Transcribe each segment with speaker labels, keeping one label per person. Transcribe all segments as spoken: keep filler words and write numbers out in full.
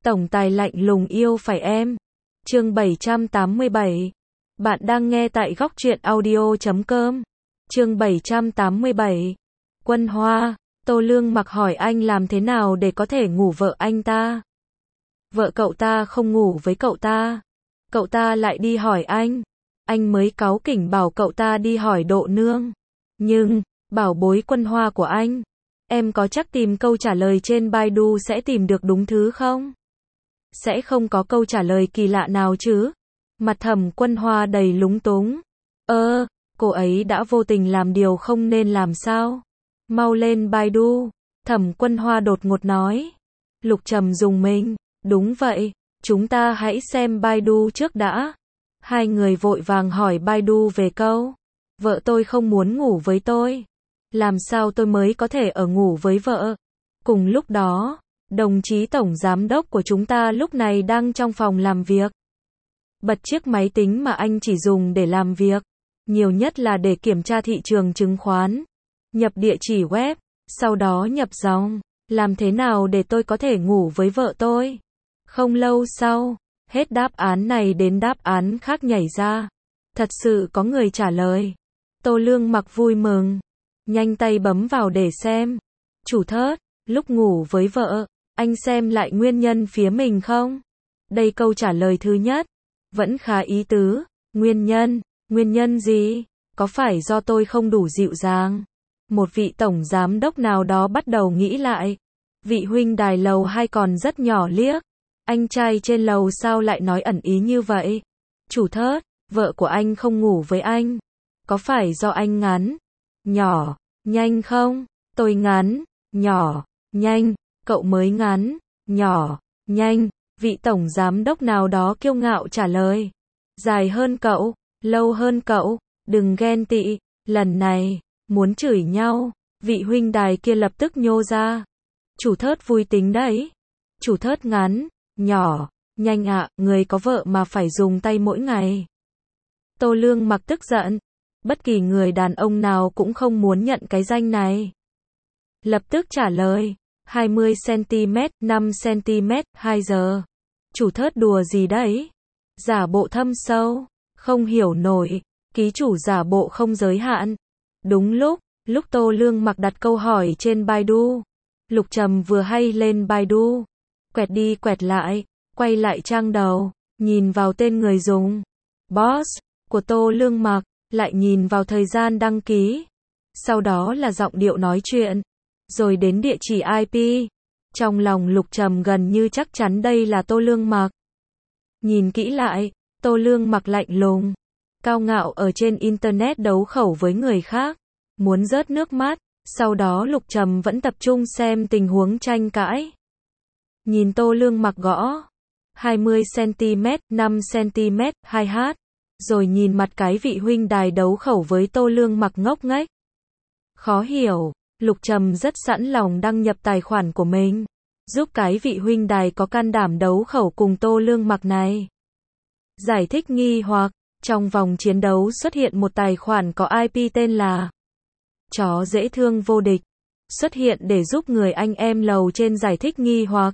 Speaker 1: Tổng tài lạnh lùng yêu phải em. Chương bảy trăm tám mươi bảy. Bạn đang nghe tại góc truyện audio chấm com. Chương bảy trăm tám mươi bảy. Quân Hoa. Tô Lương Mặc hỏi anh làm thế nào để có thể ngủ vợ anh ta. Vợ cậu ta không ngủ với cậu ta. Cậu ta lại đi hỏi anh. Anh mới cáu kỉnh bảo cậu ta đi hỏi Độ Nương. Nhưng, bảo bối Quân Hoa của anh, em có chắc tìm câu trả lời trên Baidu sẽ tìm được đúng thứ không? Sẽ không có câu trả lời kỳ lạ nào chứ? Mặt Thẩm Quân Hoa đầy lúng túng. Ơ, cô ấy đã vô tình làm điều không nên làm sao? Mau lên Baidu. Thẩm Quân Hoa đột ngột nói. Lục Trầm rùng mình. Đúng vậy, chúng ta hãy xem Baidu trước đã. Hai người vội vàng hỏi Baidu về câu. Vợ tôi không muốn ngủ với tôi. Làm sao tôi mới có thể ở ngủ với vợ? Cùng lúc đó, đồng chí tổng giám đốc của chúng ta lúc này đang trong phòng làm việc. Bật chiếc máy tính mà anh chỉ dùng để làm việc, nhiều nhất là để kiểm tra thị trường chứng khoán. Nhập địa chỉ web, sau đó nhập dòng. Làm thế nào để tôi có thể ngủ với vợ tôi? Không lâu sau, hết đáp án này đến đáp án khác nhảy ra. Thật sự có người trả lời. Tô Lương Mặc vui mừng, nhanh tay bấm vào để xem. Chủ thớt, lúc ngủ với vợ, anh xem lại nguyên nhân phía mình không? Đây câu trả lời thứ nhất. Vẫn khá ý tứ. Nguyên nhân, nguyên nhân gì? Có phải do tôi không đủ dịu dàng? Một vị tổng giám đốc nào đó bắt đầu nghĩ lại. Vị huynh đài lầu hai còn rất nhỏ liếc. Anh trai trên lầu sao lại nói ẩn ý như vậy? Chủ thớt, vợ của anh không ngủ với anh. Có phải do anh ngắn, nhỏ, nhanh không? Tôi ngắn, nhỏ, nhanh, cậu mới ngắn, nhỏ, nhanh. Vị tổng giám đốc nào đó kiêu ngạo trả lời. Dài hơn cậu, lâu hơn cậu, đừng ghen tị. Lần này, muốn chửi nhau, vị huynh đài kia lập tức nhô ra. Chủ thớt vui tính đấy. Chủ thớt ngắn, nhỏ, nhanh ạ, người có vợ mà phải dùng tay mỗi ngày. Tô Lương Mặc tức giận. Bất kỳ người đàn ông nào cũng không muốn nhận cái danh này. Lập tức trả lời. hai mươi xăng-ti-mét, năm xăng-ti-mét, hai giờ. Chủ thớt đùa gì đấy? Giả bộ thâm sâu. Không hiểu nổi. Ký chủ giả bộ không giới hạn. Đúng lúc, lúc Tô Lương Mặc đặt câu hỏi trên Baidu. Lục Trầm vừa hay lên Baidu. Quẹt đi quẹt lại, quay lại trang đầu, nhìn vào tên người dùng. Boss, của Tô Lương Mặc, lại nhìn vào thời gian đăng ký. Sau đó là giọng điệu nói chuyện. Rồi đến địa chỉ i pê. Trong lòng Lục Trầm gần như chắc chắn đây là Tô Lương Mặc. Nhìn kỹ lại, Tô Lương Mặc lạnh lùng, cao ngạo ở trên Internet đấu khẩu với người khác. Muốn rớt nước mắt. Sau đó Lục Trầm vẫn tập trung xem tình huống tranh cãi. Nhìn Tô Lương Mặc gõ. hai mươi xăng-ti-mét, năm xăng-ti-mét, hai h. Rồi nhìn mặt cái vị huynh đài đấu khẩu với Tô Lương Mặc ngốc nghếch. Khó hiểu. Lục Trầm rất sẵn lòng đăng nhập tài khoản của mình, giúp cái vị huynh đài có can đảm đấu khẩu cùng Tô Lương Mặc này. Giải thích nghi hoặc, trong vòng chiến đấu xuất hiện một tài khoản có i pê tên là Chó dễ thương vô địch. Xuất hiện để giúp người anh em lầu trên giải thích nghi hoặc.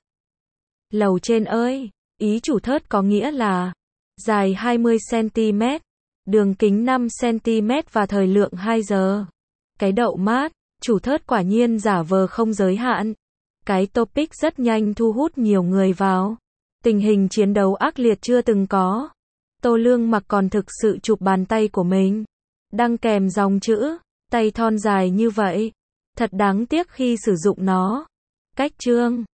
Speaker 1: Lầu trên ơi, ý chủ thớt có nghĩa là dài hai mươi xăng-ti-mét, đường kính năm xăng-ti-mét và thời lượng hai giờ. Cái đậu mát, chủ thớt quả nhiên giả vờ không giới hạn. Cái topic rất nhanh thu hút nhiều người vào. Tình hình chiến đấu ác liệt chưa từng có. Tô Lương Mặc còn thực sự chụp bàn tay của mình, đăng kèm dòng chữ, tay thon dài như vậy. Thật đáng tiếc khi sử dụng nó. Cách chương